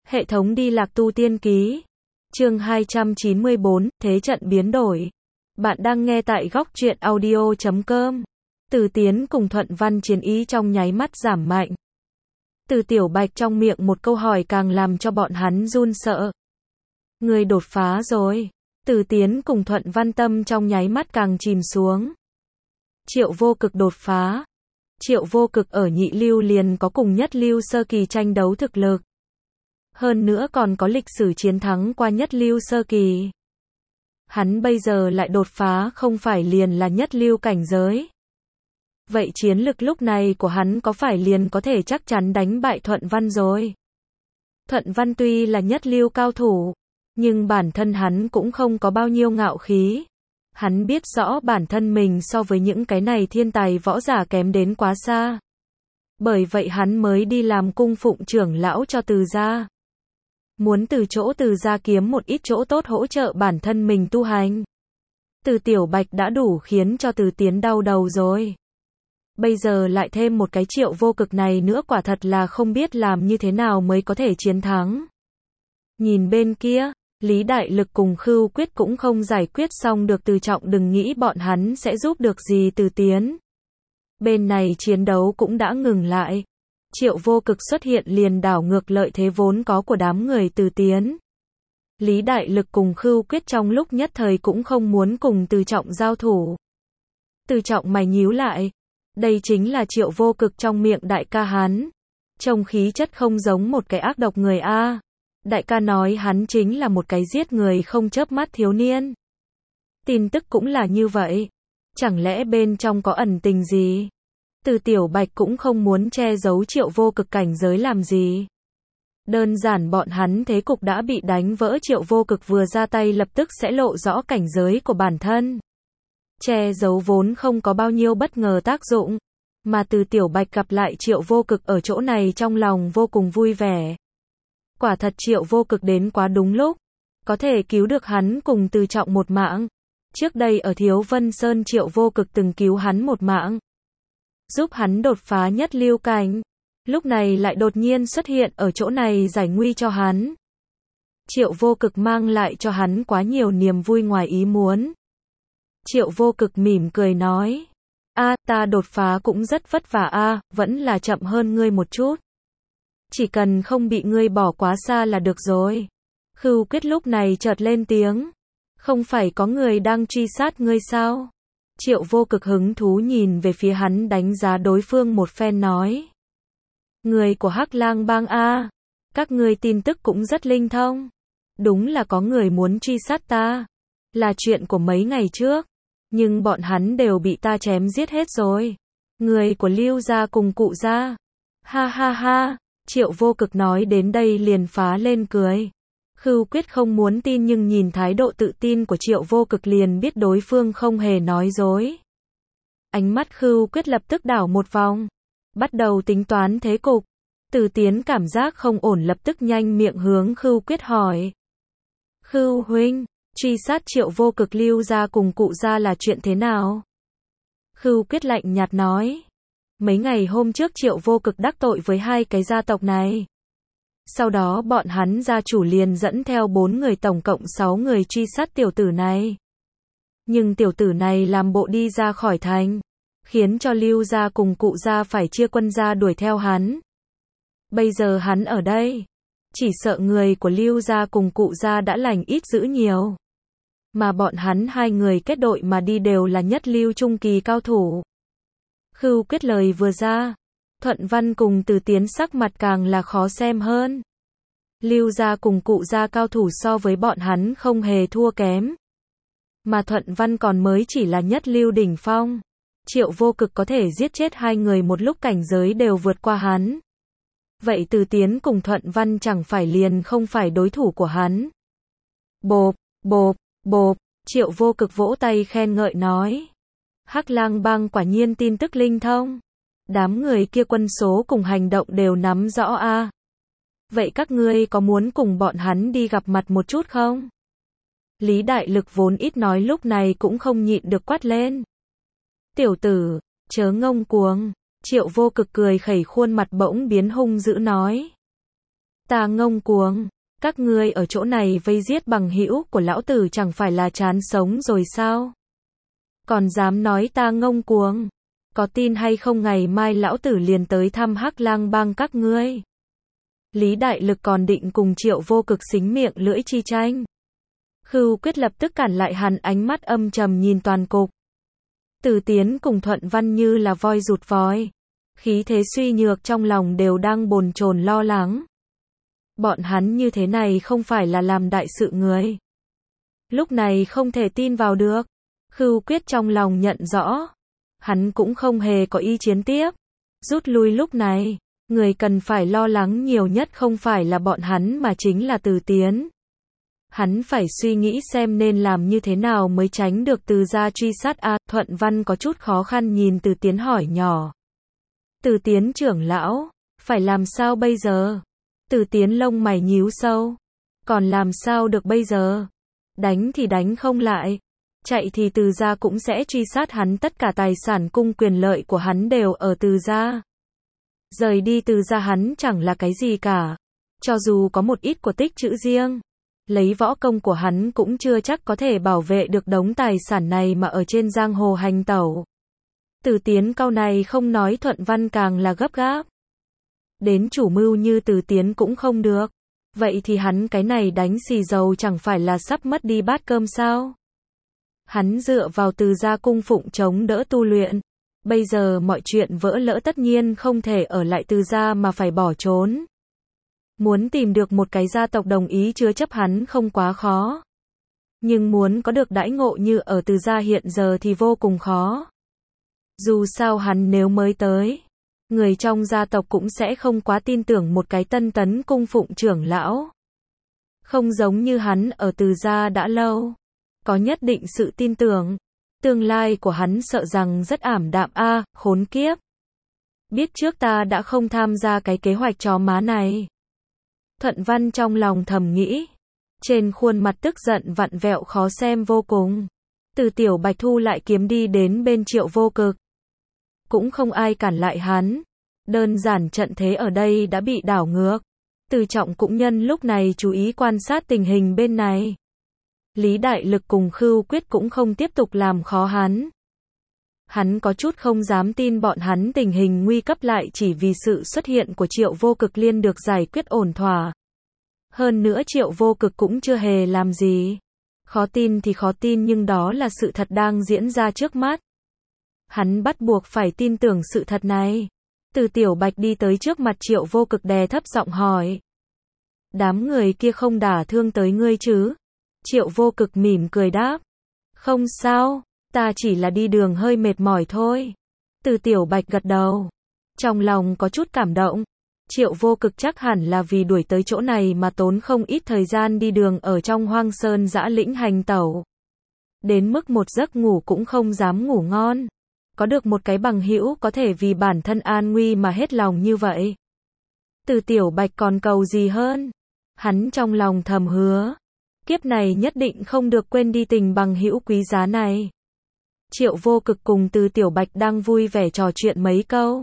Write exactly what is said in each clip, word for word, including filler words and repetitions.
Hệ thống đi lạc tu tiên ký. Chương hai trăm chín mươi bốn, Thế trận biến đổi. Bạn đang nghe tại góc truyện audio chấm com. Từ Tiến cùng Thuận Văn chiến ý trong nháy mắt giảm mạnh. Từ Tiểu Bạch trong miệng một câu hỏi càng làm cho bọn hắn run sợ. Người đột phá rồi. Từ Tiến cùng Thuận Văn tâm trong nháy mắt càng chìm xuống. Triệu Vô Cực đột phá. Triệu Vô Cực ở nhị lưu liền có cùng nhất lưu sơ kỳ tranh đấu thực lực. Hơn nữa còn có lịch sử chiến thắng qua nhất lưu sơ kỳ. Hắn bây giờ lại đột phá không phải liền là nhất lưu cảnh giới. Vậy chiến lực lúc này của hắn có phải liền có thể chắc chắn đánh bại Thuận Văn rồi? Thuận Văn tuy là nhất lưu cao thủ, nhưng bản thân hắn cũng không có bao nhiêu ngạo khí. Hắn biết rõ bản thân mình so với những cái này thiên tài võ giả kém đến quá xa. Bởi vậy hắn mới đi làm cung phụng trưởng lão cho Từ gia. Muốn từ chỗ Từ gia kiếm một ít chỗ tốt hỗ trợ bản thân mình tu hành. Từ Tiểu Bạch đã đủ khiến cho Từ Tiến đau đầu rồi. Bây giờ lại thêm một cái Triệu Vô Cực này nữa, quả thật là không biết làm như thế nào mới có thể chiến thắng. Nhìn bên kia, Lý Đại Lực cùng Khưu Quyết cũng không giải quyết xong được Từ Trọng, đừng nghĩ bọn hắn sẽ giúp được gì Từ Tiến. Bên này chiến đấu cũng đã ngừng lại. Triệu Vô Cực xuất hiện liền đảo ngược lợi thế vốn có của đám người Từ Tiến. Lý Đại Lực cùng Khưu Quyết trong lúc nhất thời cũng không muốn cùng Từ Trọng giao thủ. Từ Trọng mày nhíu lại. Đây chính là Triệu Vô Cực trong miệng đại ca hắn. Trông khí chất không giống một cái ác độc người a. Đại ca nói hắn chính là một cái giết người không chớp mắt thiếu niên. Tin tức cũng là như vậy. Chẳng lẽ bên trong có ẩn tình gì? Từ Tiểu Bạch cũng không muốn che giấu Triệu Vô Cực cảnh giới làm gì. Đơn giản bọn hắn thế cục đã bị đánh vỡ, Triệu Vô Cực vừa ra tay lập tức sẽ lộ rõ cảnh giới của bản thân. Che giấu vốn không có bao nhiêu bất ngờ tác dụng. Mà Từ Tiểu Bạch gặp lại Triệu Vô Cực ở chỗ này trong lòng vô cùng vui vẻ. Quả thật Triệu Vô Cực đến quá đúng lúc. Có thể cứu được hắn cùng Từ Trọng một mạng. Trước đây ở Thiếu Vân Sơn Triệu Vô Cực từng cứu hắn một mạng. Giúp hắn đột phá nhất lưu cảnh. Lúc này lại đột nhiên xuất hiện ở chỗ này giải nguy cho hắn. Triệu Vô Cực mang lại cho hắn quá nhiều niềm vui ngoài ý muốn. Triệu Vô Cực mỉm cười nói. A, ta đột phá cũng rất vất vả a, vẫn là chậm hơn ngươi một chút. Chỉ cần không bị ngươi bỏ quá xa là được rồi. Khưu Quyết lúc này chợt lên tiếng. Không phải có người đang truy sát ngươi sao? Triệu Vô Cực hứng thú nhìn về phía hắn, đánh giá đối phương một phen nói. Người của Hắc Lang Bang a, các ngươi tin tức cũng rất linh thông. Đúng là có người muốn truy sát ta. Là chuyện của mấy ngày trước. Nhưng bọn hắn đều bị ta chém giết hết rồi. Người của Lưu gia cùng Cụ gia. Ha ha ha, Triệu Vô Cực nói đến đây liền phá lên cười. Khưu Quyết không muốn tin nhưng nhìn thái độ tự tin của Triệu Vô Cực liền biết đối phương không hề nói dối. Ánh mắt Khưu Quyết lập tức đảo một vòng. Bắt đầu tính toán thế cục. Từ Tiến cảm giác không ổn lập tức nhanh miệng hướng Khưu Quyết hỏi. Khưu huynh, truy sát Triệu Vô Cực Lưu gia cùng Cụ gia là chuyện thế nào? Khưu Quyết lạnh nhạt nói. Mấy ngày hôm trước Triệu Vô Cực đắc tội với hai cái gia tộc này. Sau đó bọn hắn gia chủ liền dẫn theo bốn người, tổng cộng sáu người truy sát tiểu tử này. Nhưng tiểu tử này làm bộ đi ra khỏi thành, khiến cho Lưu gia cùng Cụ gia phải chia quân ra đuổi theo hắn. Bây giờ hắn ở đây, chỉ sợ người của Lưu gia cùng Cụ gia đã lành ít dữ nhiều. Mà bọn hắn hai người kết đội mà đi đều là nhất lưu trung kỳ cao thủ. Khưu Quyết lời vừa ra, Thuận Văn cùng Từ Tiến sắc mặt càng là khó xem hơn. Lưu gia cùng Cụ gia cao thủ so với bọn hắn không hề thua kém. Mà Thuận Văn còn mới chỉ là nhất lưu đỉnh phong. Triệu Vô Cực có thể giết chết hai người một lúc, cảnh giới đều vượt qua hắn. Vậy Từ Tiến cùng Thuận Văn chẳng phải liền không phải đối thủ của hắn. Bộp, bộp, bộp, Triệu Vô Cực vỗ tay khen ngợi nói. Hắc Lang Bang quả nhiên tin tức linh thông. Đám người kia quân số cùng hành động đều nắm rõ a. Vậy các ngươi có muốn cùng bọn hắn đi gặp mặt một chút không? Lý Đại Lực vốn ít nói lúc này cũng không nhịn được quát lên. Tiểu tử, chớ ngông cuồng. Triệu Vô Cực cười khẩy khuôn mặt bỗng biến hung dữ nói. Ta ngông cuồng, các ngươi ở chỗ này vây giết bằng hữu của lão tử chẳng phải là chán sống rồi sao? Còn dám nói ta ngông cuồng? Có tin hay không ngày mai lão tử liền tới thăm Hắc Lang bang các ngươi? Lý Đại Lực còn định cùng Triệu Vô Cực xính miệng lưỡi chi tranh. Khưu Quyết lập tức cản lại hắn, ánh mắt âm trầm nhìn toàn cục. Từ Tiến cùng Thuận Văn như là voi rụt vói, khí thế suy nhược, trong lòng đều đang bồn chồn lo lắng. Bọn hắn như thế này không phải là làm đại sự người. Lúc này không thể tin vào được. Khưu Quyết trong lòng nhận rõ, hắn cũng không hề có ý chiến tiếp. Rút lui lúc này, người cần phải lo lắng nhiều nhất không phải là bọn hắn mà chính là Từ Tiến. Hắn phải suy nghĩ xem nên làm như thế nào mới tránh được Từ gia truy sát. A, Thuận Văn có chút khó khăn nhìn Từ Tiến hỏi nhỏ. Từ Tiến trưởng lão, phải làm sao bây giờ? Từ Tiến lông mày nhíu sâu. Còn làm sao được bây giờ? Đánh thì đánh không lại. Chạy thì Từ gia cũng sẽ truy sát hắn, tất cả tài sản cung quyền lợi của hắn đều ở Từ gia. Rời đi Từ gia hắn chẳng là cái gì cả. Cho dù có một ít của tích trữ riêng, lấy võ công của hắn cũng chưa chắc có thể bảo vệ được đống tài sản này mà ở trên giang hồ hành tẩu. Từ Tiến câu này không nói, Thuận Văn càng là gấp gáp. Đến chủ mưu như Từ Tiến cũng không được. Vậy thì hắn cái này đánh xì dầu chẳng phải là sắp mất đi bát cơm sao? Hắn dựa vào Từ gia cung phụng chống đỡ tu luyện. Bây giờ mọi chuyện vỡ lỡ tất nhiên không thể ở lại Từ gia mà phải bỏ trốn. Muốn tìm được một cái gia tộc đồng ý chứa chấp hắn không quá khó. Nhưng muốn có được đãi ngộ như ở Từ gia hiện giờ thì vô cùng khó. Dù sao hắn nếu mới tới, người trong gia tộc cũng sẽ không quá tin tưởng một cái tân tấn cung phụng trưởng lão. Không giống như hắn ở Từ gia đã lâu, có nhất định sự tin tưởng. Tương lai của hắn sợ rằng rất ảm đạm. A, à, khốn kiếp. Biết trước ta đã không tham gia cái kế hoạch chó má này. Thuận Văn trong lòng thầm nghĩ. Trên khuôn mặt tức giận vặn vẹo khó xem vô cùng. Từ Tiểu Bạch thu lại kiếm đi đến bên Triệu Vô Cực. Cũng không ai cản lại hắn. Đơn giản trận thế ở đây đã bị đảo ngược. Từ Trọng cũng nhân lúc này chú ý quan sát tình hình bên này. Lý Đại Lực cùng Khưu Quyết cũng không tiếp tục làm khó hắn. Hắn có chút không dám tin bọn hắn tình hình nguy cấp lại chỉ vì sự xuất hiện của Triệu Vô Cực liền được giải quyết ổn thỏa. Hơn nữa Triệu Vô Cực cũng chưa hề làm gì. Khó tin thì khó tin, nhưng đó là sự thật đang diễn ra trước mắt. Hắn bắt buộc phải tin tưởng sự thật này. Từ Tiểu Bạch đi tới trước mặt Triệu Vô Cực, đè thấp giọng hỏi. Đám người kia không đả thương tới ngươi chứ? Triệu Vô Cực mỉm cười đáp. Không sao, ta chỉ là đi đường hơi mệt mỏi thôi. Từ Tiểu Bạch gật đầu. Trong lòng có chút cảm động. Triệu Vô Cực chắc hẳn là vì đuổi tới chỗ này mà tốn không ít thời gian đi đường ở trong hoang sơn dã lĩnh hành tẩu. Đến mức một giấc ngủ cũng không dám ngủ ngon. Có được một cái bằng hữu có thể vì bản thân an nguy mà hết lòng như vậy. Từ Tiểu Bạch còn cầu gì hơn? Hắn trong lòng thầm hứa. Kiếp này nhất định không được quên đi tình bằng hữu quý giá này. Triệu Vô Cực cùng Từ Tiểu Bạch đang vui vẻ trò chuyện mấy câu.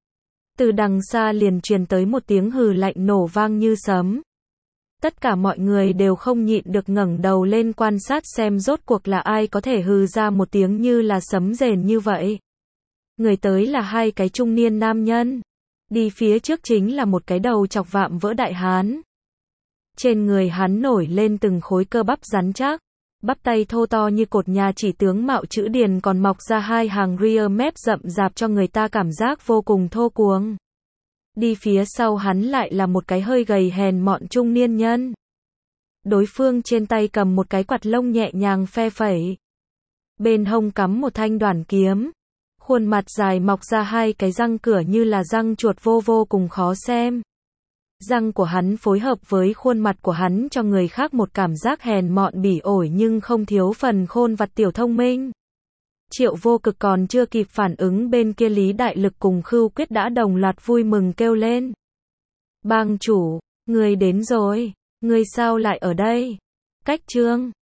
Từ đằng xa liền truyền tới một tiếng hừ lạnh nổ vang như sấm. Tất cả mọi người đều không nhịn được ngẩng đầu lên quan sát xem rốt cuộc là ai có thể hừ ra một tiếng như là sấm rền như vậy. Người tới là hai cái trung niên nam nhân. Đi phía trước chính là một cái đầu chọc vạm vỡ đại hán. Trên người hắn nổi lên từng khối cơ bắp rắn chắc. Bắp tay thô to như cột nhà chỉ tướng mạo chữ điền, còn mọc ra hai hàng ria mép rậm rạp cho người ta cảm giác vô cùng thô cuồng. Đi phía sau hắn lại là một cái hơi gầy hèn mọn trung niên nhân. Đối phương trên tay cầm một cái quạt lông nhẹ nhàng phe phẩy. Bên hông cắm một thanh đoản kiếm. Khuôn mặt dài mọc ra hai cái răng cửa như là răng chuột vô vô cùng khó xem. Răng của hắn phối hợp với khuôn mặt của hắn cho người khác một cảm giác hèn mọn bỉ ổi nhưng không thiếu phần khôn vặt tiểu thông minh. Triệu Vô Cực còn chưa kịp phản ứng, bên kia Lý Đại Lực cùng Khưu Quyết đã đồng loạt vui mừng kêu lên. Bang chủ, người đến rồi, người sao lại ở đây? Cách Trương,